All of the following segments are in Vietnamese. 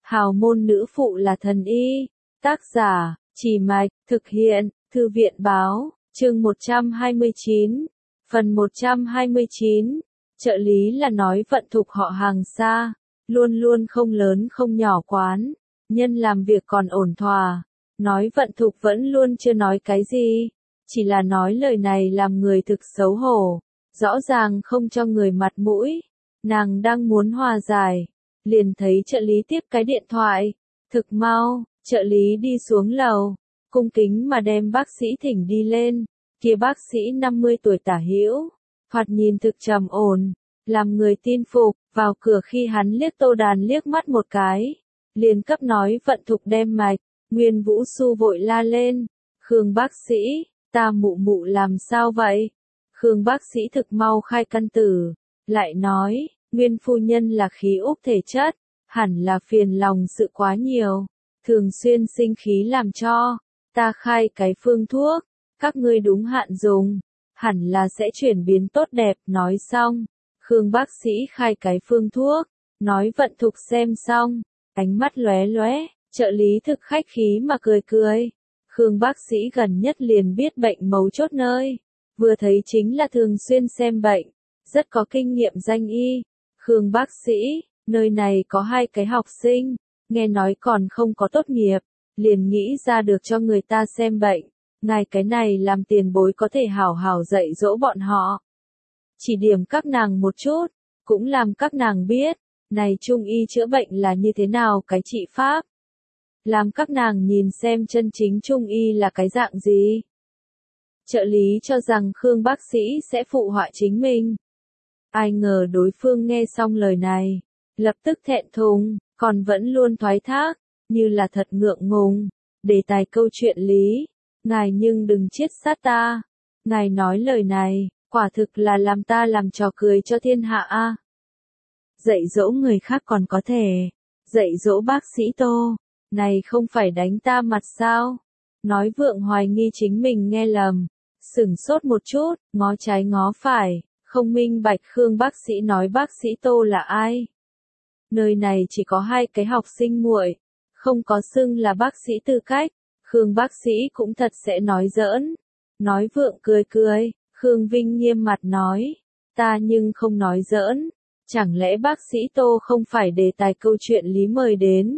Hào môn nữ phụ là thần y. Tác giả, Chỉ Mạch, thực hiện, Thư viện báo, chương 129, phần 129. Trợ lý là nói vận thục họ hàng xa, luôn luôn không lớn không nhỏ quán, nhân làm việc còn ổn thỏa. Nói vận thục vẫn luôn chưa nói cái gì, chỉ là nói lời này làm người thực xấu hổ, rõ ràng không cho người mặt mũi. Nàng đang muốn hòa giải, liền thấy trợ lý tiếp cái điện thoại. Thực mau, trợ lý đi xuống lầu, cung kính mà đem bác sĩ thỉnh đi lên. Kia bác sĩ 50 tuổi tả hữu, thoạt nhìn thực trầm ổn, làm người tin phục. Vào cửa khi hắn liếc Tô Đàn liếc mắt một cái, liền cấp nói vận thục đem mạch. Nguyên Vũ Xu vội la lên, Khương bác sĩ, ta mụ mụ làm sao vậy? Khương bác sĩ thực mau khai căn tử, lại nói, Nguyên phu nhân là khí úc thể chất, hẳn là phiền lòng sự quá nhiều, thường xuyên sinh khí làm cho, ta khai cái phương thuốc, các ngươi đúng hạn dùng, hẳn là sẽ chuyển biến tốt đẹp. Nói xong, Khương bác sĩ khai cái phương thuốc, nói vận thục xem xong, ánh mắt lóe lóe. Trợ lý thực khách khí mà cười cười. Khương bác sĩ gần nhất liền biết bệnh mấu chốt nơi, vừa thấy chính là thường xuyên xem bệnh, rất có kinh nghiệm danh y. Khương bác sĩ, nơi này có 2 cái học sinh, nghe nói còn không có tốt nghiệp, liền nghĩ ra được cho người ta xem bệnh, ngài cái này làm tiền bối có thể hảo hảo dạy dỗ bọn họ. Chỉ điểm các nàng một chút, cũng làm các nàng biết, này trung y chữa bệnh là như thế nào cái trị pháp. Làm các nàng nhìn xem chân chính trung y là cái dạng gì. Trợ lý cho rằng Khương bác sĩ sẽ phụ họa chính mình. Ai ngờ đối phương nghe xong lời này, lập tức thẹn thùng, còn vẫn luôn thoái thác, như là thật ngượng ngùng. Đề tài câu chuyện lý, ngài nhưng đừng chiết sát ta. Ngài nói lời này, quả thực là làm ta làm trò cười cho thiên hạ a. Dạy dỗ người khác còn có thể, dạy dỗ bác sĩ Tô, này không phải đánh ta mặt sao? Nói Vượng hoài nghi chính mình nghe lầm, sửng sốt một chút, ngó trái ngó phải, không minh bạch Khương bác sĩ nói bác sĩ Tô là ai. Nơi này chỉ có 2 cái học sinh muội, không có xưng là bác sĩ tư cách. Khương bác sĩ cũng thật sẽ nói giỡn. Nói Vượng cười cười, Khương Vinh nghiêm mặt nói, ta nhưng không nói giỡn, chẳng lẽ bác sĩ Tô không phải đề tài câu chuyện lý mời đến.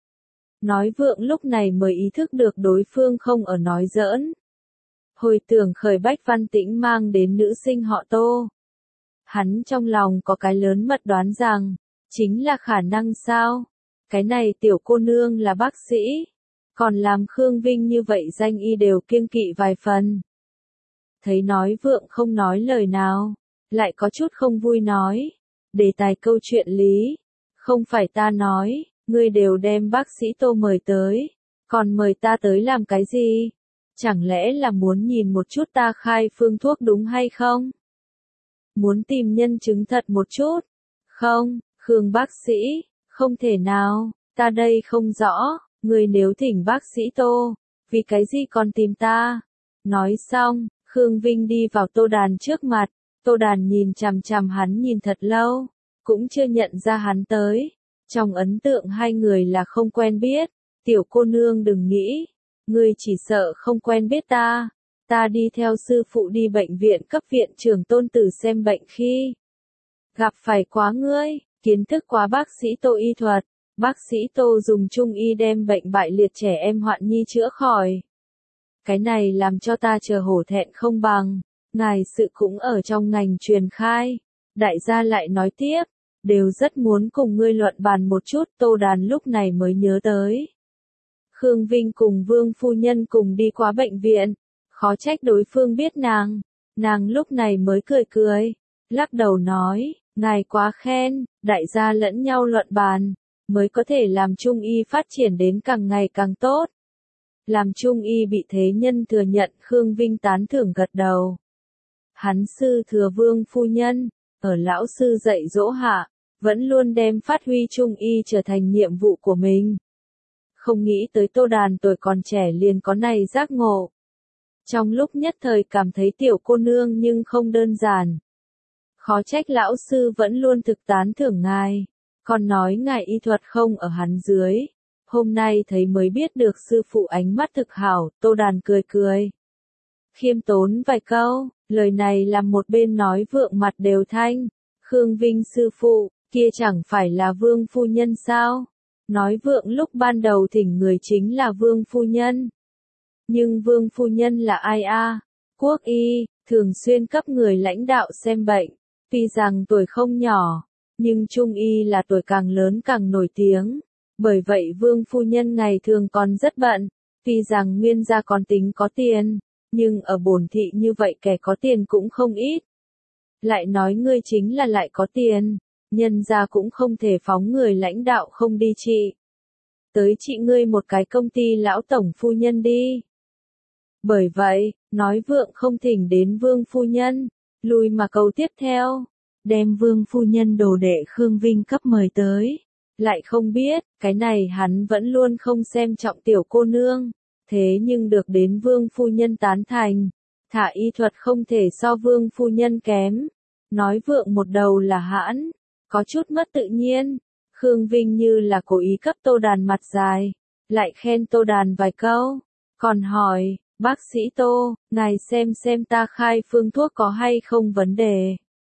Nói Vượng lúc này mới ý thức được đối phương không ở nói giỡn. Hồi tưởng khởi Bách Văn Tĩnh mang đến nữ sinh họ Tô. Hắn trong lòng có cái lớn mật đoán rằng, chính là khả năng sao? Cái này tiểu cô nương là bác sĩ, còn làm Khương Vinh như vậy danh y đều kiêng kỵ vài phần. Thấy nói Vượng không nói lời nào, lại có chút không vui nói, đề tài câu chuyện lý, không phải ta nói. Ngươi đều đem bác sĩ Tô mời tới, còn mời ta tới làm cái gì? Chẳng lẽ là muốn nhìn một chút ta khai phương thuốc đúng hay không? Muốn tìm nhân chứng thật một chút? Không, Khương bác sĩ, không thể nào, ta đây không rõ, ngươi nếu thỉnh bác sĩ Tô, vì cái gì còn tìm ta? Nói xong, Khương Vinh đi vào Tô Đàn trước mặt, Tô Đàn nhìn chằm chằm hắn nhìn thật lâu, cũng chưa nhận ra hắn tới. Trong ấn tượng 2 người là không quen biết, tiểu cô nương đừng nghĩ, ngươi chỉ sợ không quen biết ta. Ta đi theo sư phụ đi bệnh viện cấp viện trưởng Tôn Tử xem bệnh khi gặp phải quá ngươi, kiến thức quá bác sĩ Tô y thuật, bác sĩ Tô dùng trung y đem bệnh bại liệt trẻ em hoạn nhi chữa khỏi. Cái này làm cho ta chờ hổ thẹn không bằng, ngài sự cũng ở trong ngành truyền khai. Đại gia lại nói tiếp, đều rất muốn cùng ngươi luận bàn một chút. Tô Đàn lúc này mới nhớ tới. Khương Vinh cùng Vương phu nhân cùng đi qua bệnh viện, khó trách đối phương biết nàng lúc này mới cười cười, lắc đầu nói, ngài quá khen, đại gia lẫn nhau luận bàn, mới có thể làm trung y phát triển đến càng ngày càng tốt. Làm trung y bị thế nhân thừa nhận. Khương Vinh tán thưởng gật đầu. Hắn sư thừa Vương phu nhân, ở lão sư dạy dỗ hạ, vẫn luôn đem phát huy trung y trở thành nhiệm vụ của mình. Không nghĩ tới Tô Đàn tuổi còn trẻ liền có này giác ngộ. Trong lúc nhất thời cảm thấy tiểu cô nương nhưng không đơn giản. Khó trách lão sư vẫn luôn thực tán thưởng ngài. Còn nói ngài y thuật không ở hắn dưới. Hôm nay thấy mới biết được sư phụ ánh mắt thực hảo, Tô Đàn cười cười. Khiêm tốn vài câu, lời này làm một bên nói vượng mặt đều thanh. Khương Vinh sư phụ, kia chẳng phải là Vương phu nhân sao? Nói vượng lúc ban đầu thỉnh người chính là Vương phu nhân. Nhưng Vương phu nhân là ai a? Quốc y, thường xuyên cấp người lãnh đạo xem bệnh. Tuy rằng tuổi không nhỏ, nhưng trung y là tuổi càng lớn càng nổi tiếng. Bởi vậy Vương phu nhân ngày thường còn rất bận. Tuy rằng Nguyên gia còn tính có tiền, nhưng ở bổn thị như vậy kẻ có tiền cũng không ít. Lại nói ngươi chính là lại có tiền, nhân gia cũng không thể phóng người lãnh đạo không đi trị. Tới trị ngươi một cái công ty lão tổng phu nhân đi. Bởi vậy, nói vượng không thỉnh đến Vương phu nhân, lui mà câu tiếp theo, đem Vương phu nhân đồ đệ Khương Vinh cấp mời tới. Lại không biết, cái này hắn vẫn luôn không xem trọng tiểu cô nương, thế nhưng được đến Vương phu nhân tán thành, thả y thuật không thể so Vương phu nhân kém. Nói vượng một đầu là hãn, có chút mất tự nhiên. Khương Vinh như là cố ý cấp Tô Đàn mặt dài, lại khen Tô Đàn vài câu, còn hỏi, bác sĩ Tô, ngài xem ta khai phương thuốc có hay không vấn đề.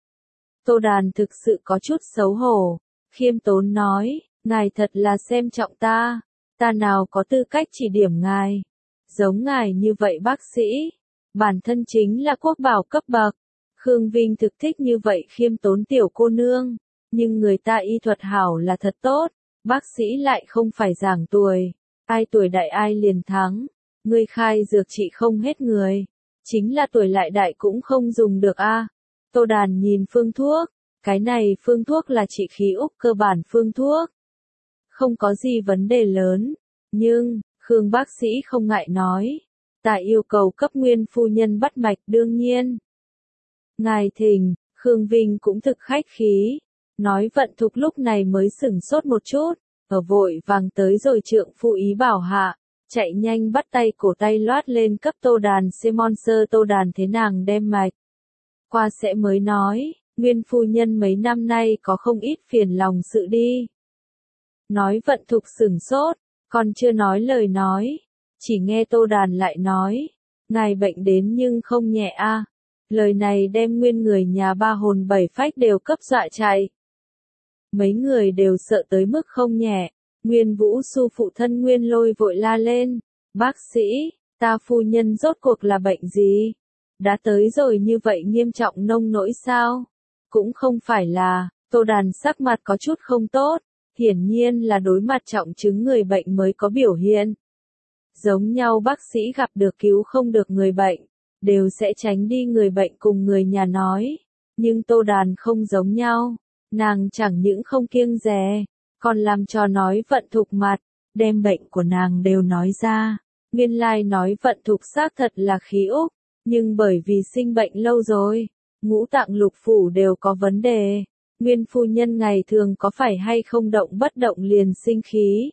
Tô Đàn thực sự có chút xấu hổ, khiêm tốn nói, ngài thật là xem trọng ta nào có tư cách chỉ điểm ngài. Giống ngài như vậy bác sĩ, bản thân chính là quốc bảo cấp bậc. Khương Vinh thực thích như vậy khiêm tốn tiểu cô nương, nhưng người ta y thuật hảo là thật tốt, bác sĩ lại không phải giảng tuổi, ai tuổi đại ai liền thắng, ngươi khai dược trị không hết người, chính là tuổi lại đại cũng không dùng được a. Tô Đàn nhìn phương thuốc, cái này phương thuốc là trị khí úc cơ bản phương thuốc, không có gì vấn đề lớn, nhưng, Khương bác sĩ không ngại nói, ta yêu cầu cấp Nguyên phu nhân bắt mạch đương nhiên. Ngài thỉnh, Khương Vinh cũng thực khách khí, nói Vận Thục lúc này mới sửng sốt một chút, ở vội vàng tới rồi trượng phu ý bảo hạ, chạy nhanh bắt tay cổ tay loát lên cấp Tô Đàn Simon sơ Tô Đàn thế nàng đem mạch. Qua sẽ mới nói, Nguyên phu nhân mấy năm nay có không ít phiền lòng sự đi. Nói Vận Thục sửng sốt, còn chưa nói lời nói, chỉ nghe Tô Đàn lại nói, ngài bệnh đến nhưng không nhẹ a. Lời này đem nguyên người nhà ba hồn bảy phách đều cấp dọa chạy. Mấy người đều sợ tới mức không nhẹ, Nguyên Vũ Su phụ thân Nguyên Lôi vội la lên, bác sĩ, ta phu nhân rốt cuộc là bệnh gì? Đã tới rồi như vậy nghiêm trọng nông nỗi sao? Cũng không phải là, Tô Đàn sắc mặt có chút không tốt, hiển nhiên là đối mặt trọng chứng người bệnh mới có biểu hiện. Giống nhau bác sĩ gặp được cứu không được người bệnh, đều sẽ tránh đi người bệnh cùng người nhà nói. Nhưng Tô Đàn không giống nhau, nàng chẳng những không kiêng dè, còn làm cho nói Vận Thục mặt, đem bệnh của nàng đều nói ra. Nguyên lai nói Vận Thục xác thật là khí úc, nhưng bởi vì sinh bệnh lâu rồi, ngũ tạng lục phủ đều có vấn đề. Nguyên phu nhân ngày thường có phải hay không động bất động liền sinh khí.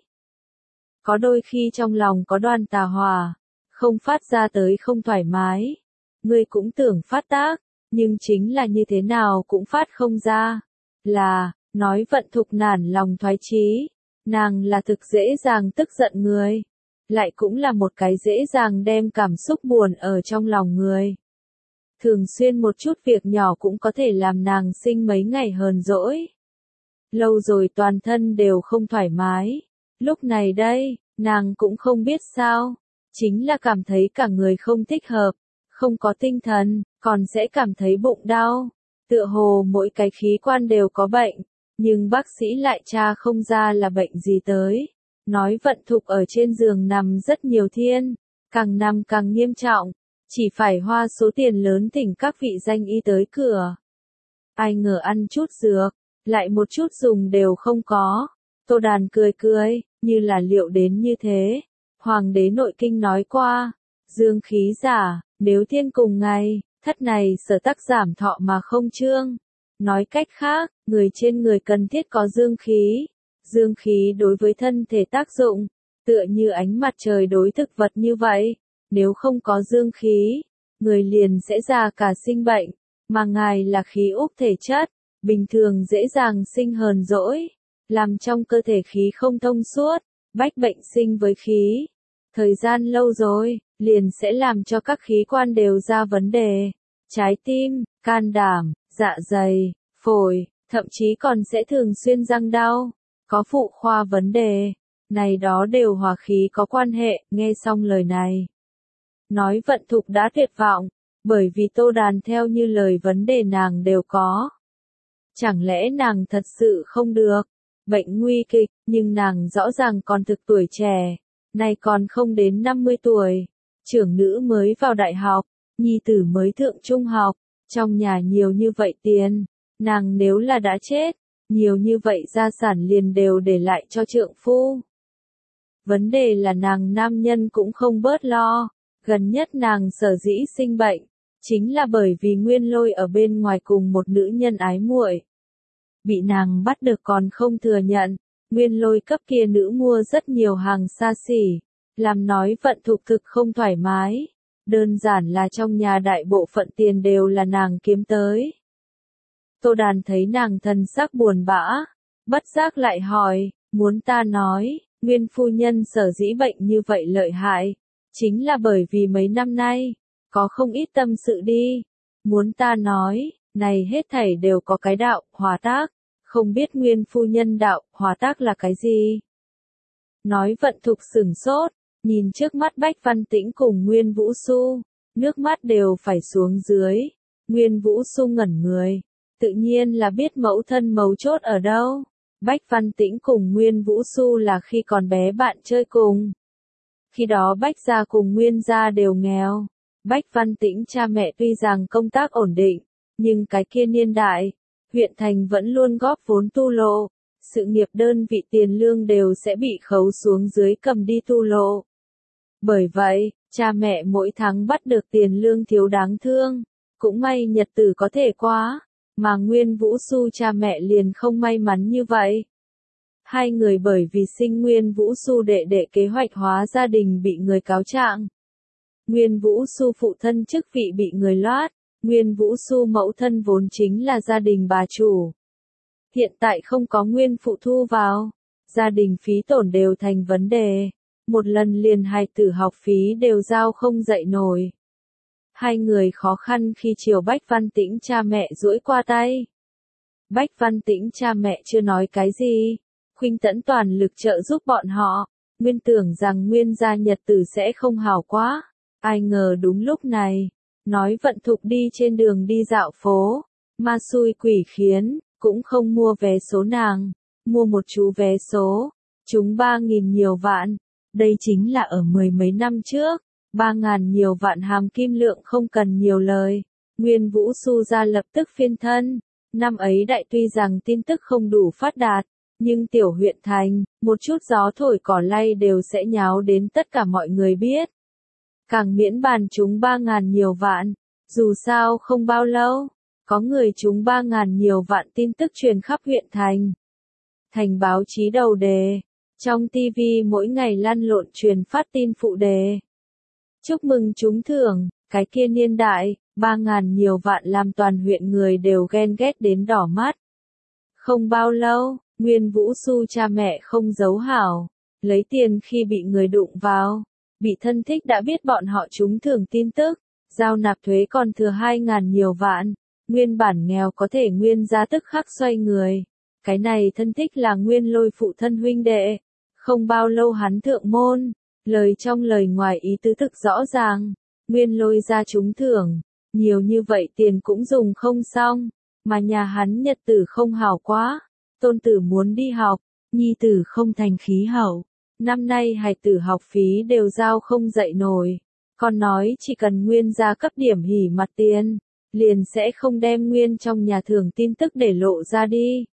Có đôi khi trong lòng có đoan tà hòa, không phát ra tới không thoải mái. Ngươi cũng tưởng phát tác, nhưng chính là như thế nào cũng phát không ra. Là, nói Vận Thục nản lòng thoái chí, nàng là thực dễ dàng tức giận người, lại cũng là một cái dễ dàng đem cảm xúc buồn ở trong lòng người. Thường xuyên một chút việc nhỏ cũng có thể làm nàng sinh mấy ngày hờn dỗi. Lâu rồi toàn thân đều không thoải mái. Lúc này đây, nàng cũng không biết sao, chính là cảm thấy cả người không thích hợp, không có tinh thần, còn sẽ cảm thấy bụng đau. Tựa hồ mỗi cái khí quan đều có bệnh, nhưng bác sĩ lại tra không ra là bệnh gì tới. Nói Vận Thục ở trên giường nằm rất nhiều thiên, càng nằm càng nghiêm trọng, chỉ phải hoa số tiền lớn thỉnh các vị danh y tới cửa. Ai ngờ ăn chút dược, lại một chút dùng đều không có. Tô Đàn cười cười, như là liệu đến như thế. Hoàng đế nội kinh nói qua, dương khí giả, nếu thiên cùng ngày, thất này sở tắc giảm thọ mà không trương. Nói cách khác, người trên người cần thiết có dương khí. Dương khí đối với thân thể tác dụng, tựa như ánh mặt trời đối thực vật như vậy. Nếu không có dương khí, người liền sẽ già cả sinh bệnh, mà ngài là khí úc thể chất, bình thường dễ dàng sinh hờn dỗi. làm trong cơ thể khí không thông suốt, bách bệnh sinh với khí. Thời gian lâu rồi, liền sẽ làm cho các khí quan đều ra vấn đề. Trái tim, can đảm, dạ dày, phổi, thậm chí còn sẽ thường xuyên răng đau, có phụ khoa vấn đề. Này đó đều hòa khí có quan hệ. Nghe xong lời này, nói Vận Thục đã tuyệt vọng, bởi vì Tô Đàn theo như lời vấn đề nàng đều có. Chẳng lẽ nàng thật sự không được? Bệnh nguy kịch, nhưng nàng rõ ràng còn thực tuổi trẻ, nay còn không đến 50 tuổi, trưởng nữ mới vào đại học, nhi tử mới thượng trung học, trong nhà nhiều như vậy tiền, nàng nếu là đã chết, nhiều như vậy gia sản liền đều để lại cho trượng phu. Vấn đề là nàng nam nhân cũng không bớt lo, gần nhất nàng sở dĩ sinh bệnh, chính là bởi vì Nguyên Lôi ở bên ngoài cùng một nữ nhân ái muội. Bị nàng bắt được còn không thừa nhận, Nguyên Lôi cấp kia nữ mua rất nhiều hàng xa xỉ, làm nói Vận Thục thực không thoải mái, đơn giản là trong nhà đại bộ phận tiền đều là nàng kiếm tới. Tô Đàn thấy nàng thần sắc buồn bã, bất giác lại hỏi, muốn ta nói, Nguyên phu nhân sở dĩ bệnh như vậy lợi hại, chính là bởi vì mấy năm nay, có không ít tâm sự đi, muốn ta nói, này hết thảy đều có cái đạo, hòa tác, không biết Nguyên phu nhân đạo, hòa tác là cái gì? Nói Vận Thục sửng sốt, nhìn trước mắt Bách Văn Tĩnh cùng Nguyên Vũ Xu, nước mắt đều phải xuống dưới, Nguyên Vũ Xu ngẩn người, tự nhiên là biết mẫu thân mấu chốt ở đâu. Bách Văn Tĩnh cùng Nguyên Vũ Xu là khi còn bé bạn chơi cùng. Khi đó Bách gia cùng Nguyên gia đều nghèo. Bách Văn Tĩnh cha mẹ tuy rằng công tác ổn định, nhưng cái kia niên đại, huyện thành vẫn luôn góp vốn tu lộ, sự nghiệp đơn vị tiền lương đều sẽ bị khấu xuống dưới cầm đi tu lộ. Bởi vậy, cha mẹ mỗi tháng bắt được tiền lương thiếu đáng thương, cũng may nhật tử có thể qua, mà Nguyên Vũ Xu cha mẹ liền không may mắn như vậy. Hai người bởi vì sinh Nguyên Vũ Xu đệ đệ kế hoạch hóa gia đình bị người cáo trạng. Nguyên Vũ Xu phụ thân chức vị bị người loát, Nguyên Vũ Xu mẫu thân vốn chính là gia đình bà chủ. Hiện tại không có nguyên phụ thu vào, gia đình phí tổn đều thành vấn đề, một lần liền hài tử học phí đều giao không dậy nổi. Hai người khó khăn khi chiều Bách Văn Tĩnh cha mẹ duỗi qua tay. Bách Văn Tĩnh cha mẹ chưa nói cái gì, khuynh tẫn toàn lực trợ giúp bọn họ, nguyên tưởng rằng Nguyên gia nhật tử sẽ không hảo quá, ai ngờ đúng lúc này, nói Vận Thục đi trên đường đi dạo phố, ma xui quỷ khiến, cũng không mua vé số nàng, mua một chú vé số, trúng 3.000 nhiều vạn, đây chính là ở mười mấy năm trước, 3.000 nhiều vạn hàm kim lượng không cần nhiều lời, Nguyên Vũ Xu ra lập tức phiên thân, năm ấy đại tuy rằng tin tức không đủ phát đạt, nhưng tiểu huyện thành, một chút gió thổi cỏ lay đều sẽ nháo đến tất cả mọi người biết. Càng miễn bàn trúng 3.000 nhiều vạn, dù sao không bao lâu, có người trúng 3.000 nhiều vạn tin tức truyền khắp huyện thành. Thành báo chí đầu đề, trong TV mỗi ngày lăn lộn truyền phát tin phụ đề. Chúc mừng trúng thưởng, cái kia niên đại, 3.000 nhiều vạn làm toàn huyện người đều ghen ghét đến đỏ mắt. Không bao lâu, Nguyên Vũ Xu cha mẹ không giấu hảo, lấy tiền khi bị người đụng vào, bị thân thích đã biết bọn họ trúng thưởng tin tức, giao nạp thuế còn thừa 2.000 nhiều vạn, nguyên bản nghèo có thể Nguyên gia tức khắc xoay người. Cái này thân thích là Nguyên Lôi phụ thân huynh đệ, không bao lâu hắn thượng môn, lời trong lời ngoài ý tứ thực rõ ràng, Nguyên Lôi ra trúng thưởng, nhiều như vậy tiền cũng dùng không xong, mà nhà hắn nhật tử không hảo quá, tôn tử muốn đi học, nhi tử không thành khí hậu, năm nay hài tử học phí đều giao không dậy nổi, còn nói chỉ cần Nguyên gia cấp điểm hỉ mặt tiền, liền sẽ không đem Nguyên trong nhà thưởng tin tức để lộ ra đi.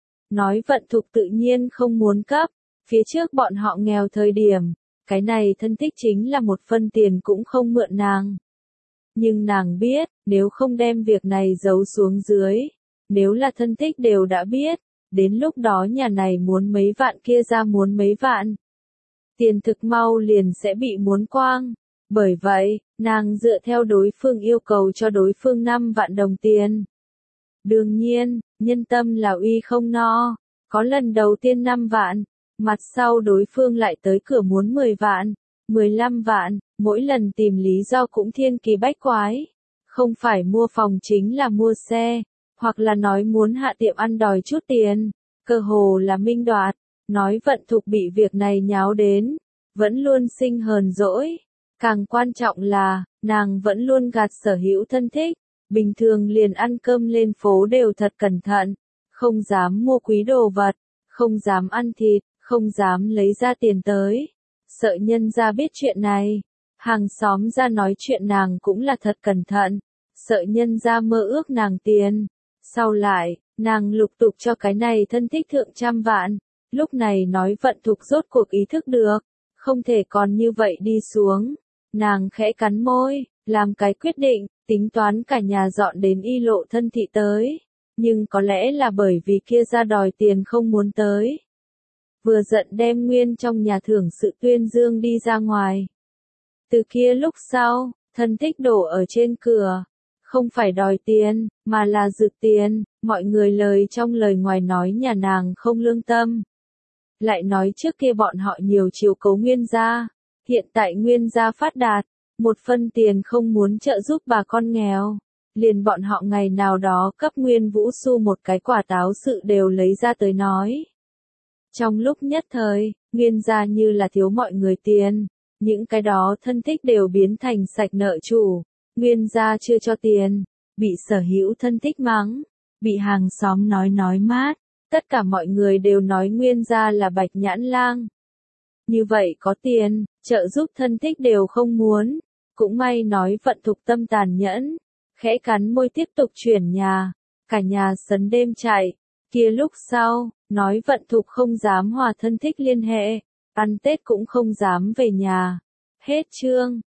Nói Vận Thục tự nhiên không muốn cấp, phía trước bọn họ nghèo thời điểm, cái này thân thích chính là một phân tiền cũng không mượn nàng. Nhưng nàng biết, nếu không đem việc này giấu xuống dưới, nếu là thân thích đều đã biết, đến lúc đó nhà này muốn mấy vạn kia ra muốn mấy vạn. Tiền thực mau liền sẽ bị muốn quang. Bởi vậy, nàng dựa theo đối phương yêu cầu cho đối phương 5 vạn đồng tiền. Đương nhiên, nhân tâm là uy không no, Có lần đầu tiên 5 vạn, mặt sau đối phương lại tới cửa muốn 10 vạn, 15 vạn, mỗi lần tìm lý do cũng thiên kỳ bách quái. Không phải mua phòng chính là mua xe, hoặc là nói muốn hạ tiệm ăn đòi chút tiền, cơ hồ là minh đoạt. Nói Vận Thục bị việc này nháo đến, vẫn luôn sinh hờn dỗi. Càng quan trọng là, nàng vẫn luôn gạt sở hữu thân thích, bình thường liền ăn cơm lên phố đều thật cẩn thận, không dám mua quý đồ vật, không dám ăn thịt, không dám lấy ra tiền tới. Sợ nhân gia biết chuyện này, hàng xóm ra nói chuyện nàng cũng là thật cẩn thận, sợ nhân gia mơ ước nàng tiền. Sau lại, nàng lục tục cho cái này thân thích thượng trăm vạn, lúc này nói Vận Thục rốt cuộc ý thức được, không thể còn như vậy đi xuống. Nàng khẽ cắn môi, làm cái quyết định, tính toán cả nhà dọn đến Y Lộ Thân thị tới. Nhưng có lẽ là bởi vì kia ra đòi tiền không muốn tới. Vừa giận đem nguyên trong nhà thưởng sự tuyên dương đi ra ngoài. Từ kia lúc sau, thân thích đổ ở trên cửa. Không phải đòi tiền, mà là rực tiền, mọi người lời trong lời ngoài nói nhà nàng không lương tâm. Lại nói trước kia bọn họ nhiều chiều cấu Nguyên gia, hiện tại Nguyên gia phát đạt, một phân tiền không muốn trợ giúp bà con nghèo. Liền bọn họ ngày nào đó cấp Nguyên Vũ Xu một cái quả táo sự đều lấy ra tới nói. Trong lúc nhất thời, Nguyên gia như là thiếu mọi người tiền, những cái đó thân thích đều biến thành sạch nợ chủ. Nguyên gia chưa cho tiền, bị sở hữu thân thích mắng, bị hàng xóm nói mát, tất cả mọi người đều nói Nguyên gia là bạch nhãn lang. Như vậy có tiền, trợ giúp thân thích đều không muốn, cũng may nói Vận Thục tâm tàn nhẫn, khẽ cắn môi tiếp tục chuyển nhà, cả nhà sấn đêm chạy, kia lúc sau, nói Vận Thục không dám hòa thân thích liên hệ, ăn Tết cũng không dám về nhà. Hết chương.